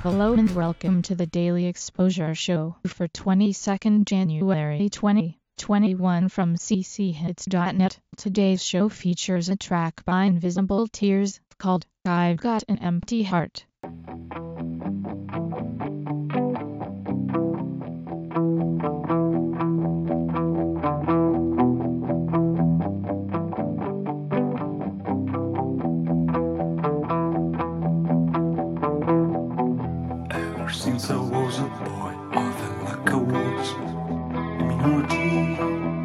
Hello and welcome to the Daily Exposure Show for 22nd January 2021 from cchits.net. Today's show features a track by Invisible Tears called I've Got an Empty Heart. Since I was a boy, I felt like I was a minority.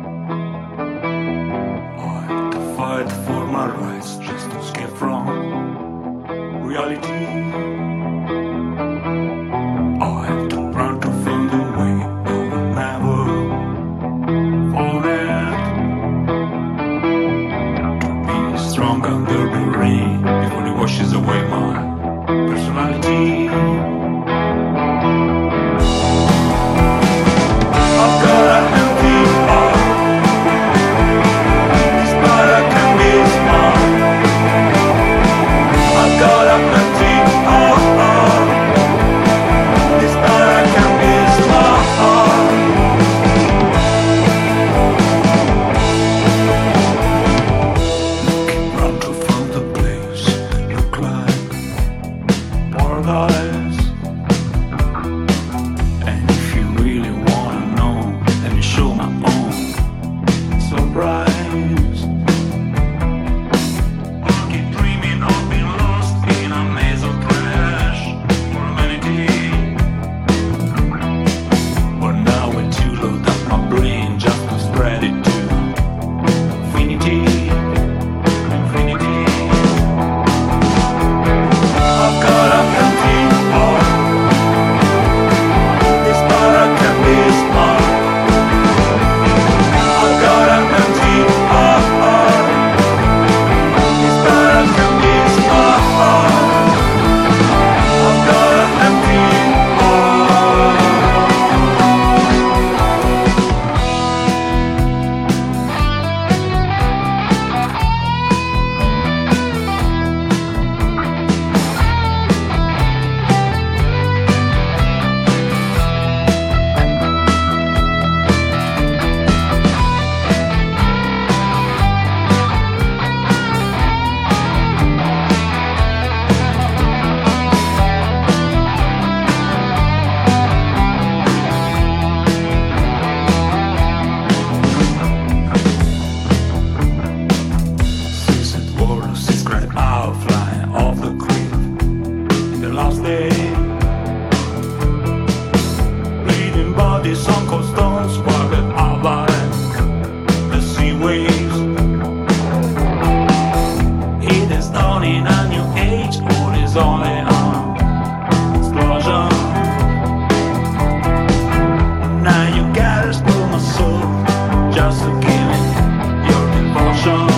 I had to fight for my rights just to escape from reality. I had to run to find a way I would never forget. To be strong under the rain before it washes away my personality. And if you really wanna know, let me show my own surprise. I keep dreaming of being lost in a maze of trash for humanity. But now when you load up my brain just to spread it to infinity. I've got a empty heart. This part I can be smart. I've got an empty heart. This part I can be smart. I've got an empty flying off the cliff in the last day. Bleeding bodies on cold stones, swagged out by the sea waves. It is done in a new age, all is only an explosion. Now you gotta steal my soul just to give it your devotion.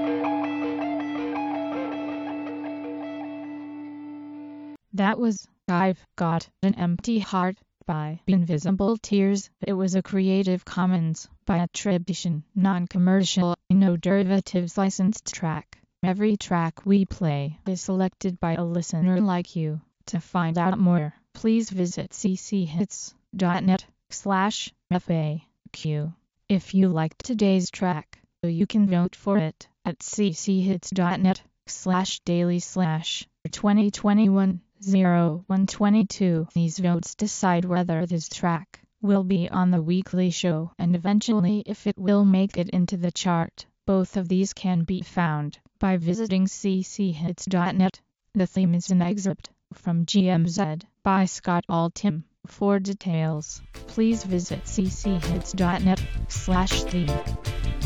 That was I've Got an Empty Heart by Invisible Tears. It was a Creative Commons by attribution, non-commercial, no derivatives licensed track. Every track we play is selected by a listener like you. To find out more, please visit cchits.net/FAQ. If you liked today's track, you can vote for it at cchits.net/daily/2021-0122. These votes decide whether this track will be on the weekly show and eventually if it will make it into the chart. Both of these can be found by visiting cchits.net. The theme is an excerpt from GMZ by Scott Altham. For details, please visit cchits.net/theme.